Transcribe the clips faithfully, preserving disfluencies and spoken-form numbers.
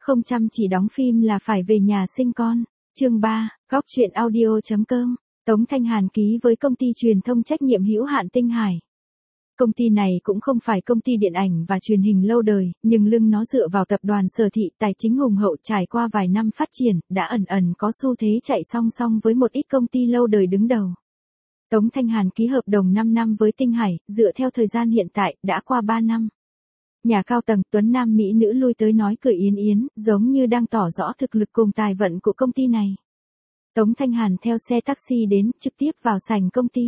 Không chăm chỉ đóng phim là phải về nhà sinh con. Chương ba, góc truyện audio chấm com. Tống Thanh Hàn ký với công ty truyền thông trách nhiệm hữu hạn Tinh Hải. Công ty này cũng không phải công ty điện ảnh và truyền hình lâu đời, nhưng lưng nó dựa vào tập đoàn Sở Thị, tài chính hùng hậu, trải qua vài năm phát triển, đã ẩn ẩn có xu thế chạy song song với một ít công ty lâu đời đứng đầu. Tống Thanh Hàn ký hợp đồng năm năm với Tinh Hải, dựa theo thời gian hiện tại, đã qua ba năm. Nhà cao tầng tuấn nam mỹ nữ lui tới nói cười yến yến, giống như đang tỏ rõ thực lực cùng tài vận của công ty này. Tống Thanh Hàn theo xe taxi đến, trực tiếp vào sảnh công ty.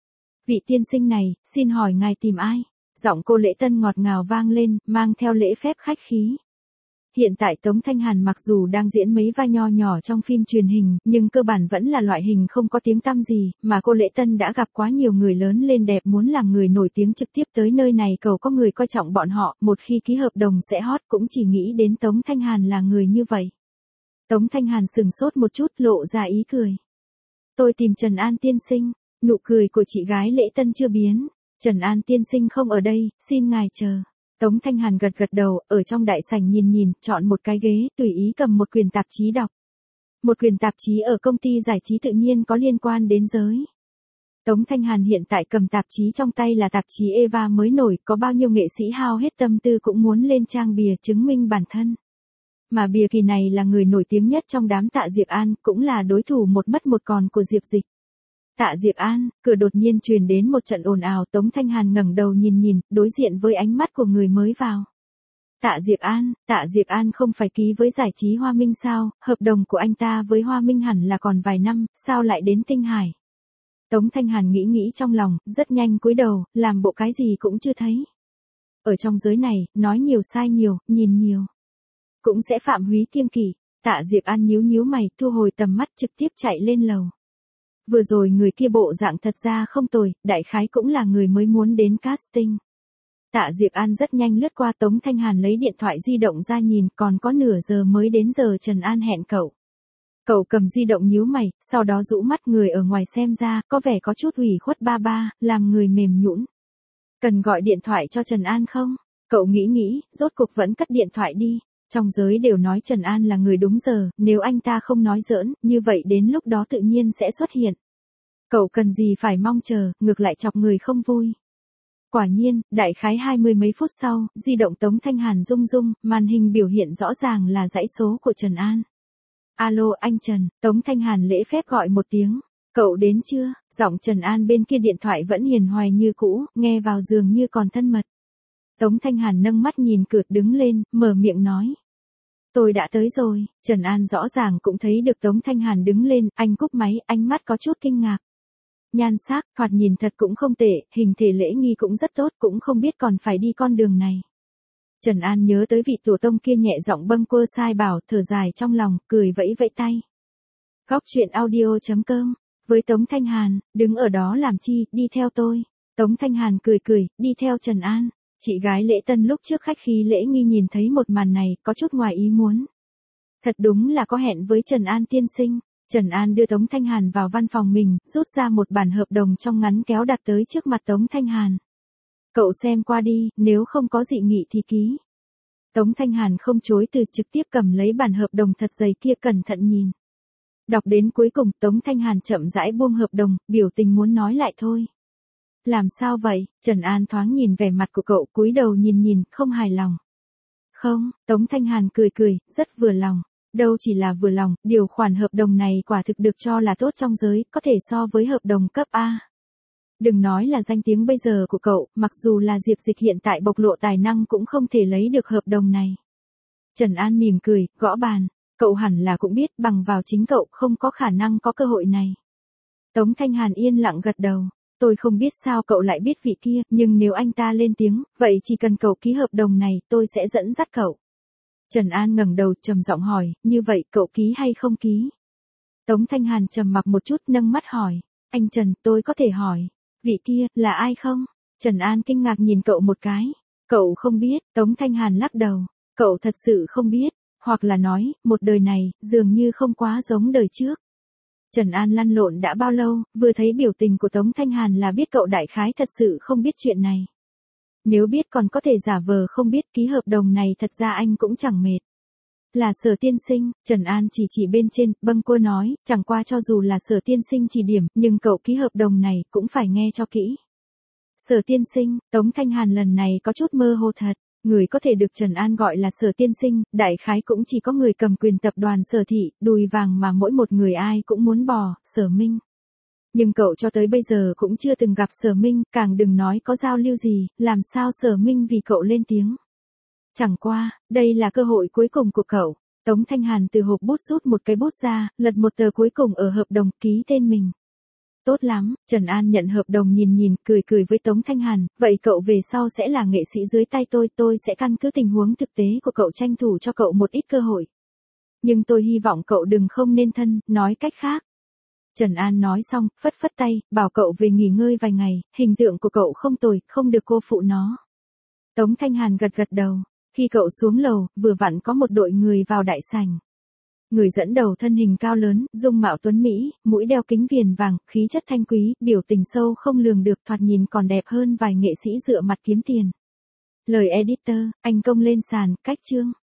Vị tiên sinh này, xin hỏi ngài tìm ai? Giọng cô Lễ Tân ngọt ngào vang lên, mang theo lễ phép khách khí. Hiện tại Tống Thanh Hàn mặc dù đang diễn mấy vai nho nhỏ trong phim truyền hình, nhưng cơ bản vẫn là loại hình không có tiếng tăm gì, mà cô Lễ Tân đã gặp quá nhiều người lớn lên đẹp muốn làm người nổi tiếng trực tiếp tới nơi này cầu có người coi trọng bọn họ, một khi ký hợp đồng sẽ hot cũng chỉ nghĩ đến Tống Thanh Hàn là người như vậy. Tống Thanh Hàn sừng sốt một chút lộ ra ý cười. Tôi tìm Trần An tiên sinh, nụ cười của chị gái Lễ Tân chưa biến. Trần An tiên sinh không ở đây, xin ngài chờ. Tống Thanh Hàn gật gật đầu, ở trong đại sảnh nhìn nhìn, chọn một cái ghế, tùy ý cầm một quyển tạp chí đọc. Một quyển tạp chí ở công ty giải trí tự nhiên có liên quan đến giới. Tống Thanh Hàn hiện tại cầm tạp chí trong tay là tạp chí Eva mới nổi, có bao nhiêu nghệ sĩ hao hết tâm tư cũng muốn lên trang bìa chứng minh bản thân. Mà bìa kỳ này là người nổi tiếng nhất trong đám Tạ Diệc An, cũng là đối thủ một mất một còn của Diệp Dịch. Tạ Diệc An, cửa đột nhiên truyền đến một trận ồn ào, Tống Thanh Hàn ngẩng đầu nhìn nhìn, đối diện với ánh mắt của người mới vào. Tạ Diệc An, Tạ Diệc An không phải ký với giải trí Hoa Minh sao, hợp đồng của anh ta với Hoa Minh hẳn là còn vài năm, sao lại đến Tinh Hải? Tống Thanh Hàn nghĩ nghĩ trong lòng, rất nhanh cúi đầu, làm bộ cái gì cũng chưa thấy. Ở trong giới này, nói nhiều sai nhiều, nhìn nhiều, cũng sẽ phạm húy kiêng kỵ. Tạ Diệc An nhíu nhíu mày, thu hồi tầm mắt trực tiếp chạy lên lầu. Vừa rồi người kia bộ dạng thật ra không tồi, đại khái cũng là người mới muốn đến casting. Tạ Diệc An rất nhanh lướt qua Tống Thanh Hàn lấy điện thoại di động ra nhìn, còn có nửa giờ mới đến giờ Trần An hẹn cậu. Cậu cầm di động nhíu mày, sau đó rũ mắt người ở ngoài xem ra, có vẻ có chút ủy khuất ba ba, làm người mềm nhũn. Cần gọi điện thoại cho Trần An không? Cậu nghĩ nghĩ, rốt cuộc vẫn cất điện thoại đi. Trong giới đều nói Trần An là người đúng giờ, nếu anh ta không nói giỡn, như vậy đến lúc đó tự nhiên sẽ xuất hiện. Cậu cần gì phải mong chờ, ngược lại chọc người không vui. Quả nhiên, đại khái hai mươi mấy phút sau, di động Tống Thanh Hàn rung rung, màn hình biểu hiện rõ ràng là dãy số của Trần An. Alo anh Trần, Tống Thanh Hàn lễ phép gọi một tiếng. Cậu đến chưa? Giọng Trần An bên kia điện thoại vẫn hiền hoài như cũ, nghe vào dường như còn thân mật. Tống Thanh Hàn nâng mắt nhìn cửa đứng lên, mở miệng nói. Tôi đã tới rồi. Trần An rõ ràng cũng thấy được Tống Thanh Hàn đứng lên, anh cúp máy, ánh mắt có chút kinh ngạc. Nhan sắc, thoạt nhìn thật cũng không tệ, hình thể lễ nghi cũng rất tốt, cũng không biết còn phải đi con đường này. Trần An nhớ tới vị tổ tông kia nhẹ giọng bâng quơ sai bảo, thở dài trong lòng, cười vẫy vẫy tay. Góc truyện audio chấm com. Với Tống Thanh Hàn, đứng ở đó làm chi, đi theo tôi. Tống Thanh Hàn cười cười, đi theo Trần An. Chị gái Lễ Tân lúc trước khách khí lễ nghi nhìn thấy một màn này, có chút ngoài ý muốn. Thật đúng là có hẹn với Trần An tiên sinh. Trần An đưa Tống Thanh Hàn vào văn phòng mình, rút ra một bản hợp đồng trong ngắn kéo đặt tới trước mặt Tống Thanh Hàn. Cậu xem qua đi, nếu không có dị nghị thì ký. Tống Thanh Hàn không chối từ, trực tiếp cầm lấy bản hợp đồng thật dày kia cẩn thận nhìn. Đọc đến cuối cùng, Tống Thanh Hàn chậm rãi buông hợp đồng, biểu tình muốn nói lại thôi. Làm sao vậy? Trần An thoáng nhìn vẻ mặt của cậu, cúi đầu nhìn nhìn, không hài lòng. Không, Tống Thanh Hàn cười cười, rất vừa lòng. Đâu chỉ là vừa lòng, điều khoản hợp đồng này quả thực được cho là tốt trong giới, có thể so với hợp đồng cấp A. Đừng nói là danh tiếng bây giờ của cậu, mặc dù là Diệp Dịch hiện tại bộc lộ tài năng cũng không thể lấy được hợp đồng này. Trần An mỉm cười, gõ bàn. Cậu hẳn là cũng biết, bằng vào chính cậu không có khả năng có cơ hội này. Tống Thanh Hàn yên lặng gật đầu. Tôi không biết sao cậu lại biết vị kia, nhưng nếu anh ta lên tiếng, vậy chỉ cần cậu ký hợp đồng này, tôi sẽ dẫn dắt cậu. Trần An ngẩng đầu trầm giọng hỏi, như vậy cậu ký hay không ký? Tống Thanh Hàn trầm mặc một chút nâng mắt hỏi, anh Trần, tôi có thể hỏi, vị kia, là ai không? Trần An kinh ngạc nhìn cậu một cái, cậu không biết, Tống Thanh Hàn lắc đầu, cậu thật sự không biết, hoặc là nói, một đời này, dường như không quá giống đời trước. Trần An lăn lộn đã bao lâu, vừa thấy biểu tình của Tống Thanh Hàn là biết cậu đại khái thật sự không biết chuyện này. Nếu biết còn có thể giả vờ không biết, ký hợp đồng này thật ra anh cũng chẳng mệt. Là Sở tiên sinh, Trần An chỉ chỉ bên trên, bâng quơ nói, chẳng qua cho dù là Sở tiên sinh chỉ điểm, nhưng cậu ký hợp đồng này cũng phải nghe cho kỹ. Sở tiên sinh, Tống Thanh Hàn lần này có chút mơ hồ thật. Người có thể được Trần An gọi là Sở tiên sinh, đại khái cũng chỉ có người cầm quyền tập đoàn Sở thị, đùi vàng mà mỗi một người ai cũng muốn bò, Sở Minh. Nhưng cậu cho tới bây giờ cũng chưa từng gặp Sở Minh, càng đừng nói có giao lưu gì, làm sao Sở Minh vì cậu lên tiếng. Chẳng qua, đây là cơ hội cuối cùng của cậu. Tống Thanh Hàn từ hộp bút rút một cái bút ra, lật một tờ cuối cùng ở hợp đồng, ký tên mình. Tốt lắm, Trần An nhận hợp đồng nhìn nhìn, cười cười với Tống Thanh Hàn, vậy cậu về sau sẽ là nghệ sĩ dưới tay tôi, tôi sẽ căn cứ tình huống thực tế của cậu tranh thủ cho cậu một ít cơ hội. Nhưng tôi hy vọng cậu đừng không nên thân, nói cách khác. Trần An nói xong, phất phất tay, bảo cậu về nghỉ ngơi vài ngày, hình tượng của cậu không tồi, không được cô phụ nó. Tống Thanh Hàn gật gật đầu, khi cậu xuống lầu, vừa vặn có một đội người vào đại sảnh. Người dẫn đầu thân hình cao lớn, dung mạo tuấn Mỹ, mũi đeo kính viền vàng, khí chất thanh quý, biểu tình sâu không lường được, thoạt nhìn còn đẹp hơn vài nghệ sĩ dựa mặt kiếm tiền. Lời editor, anh công lên sàn, cách chương.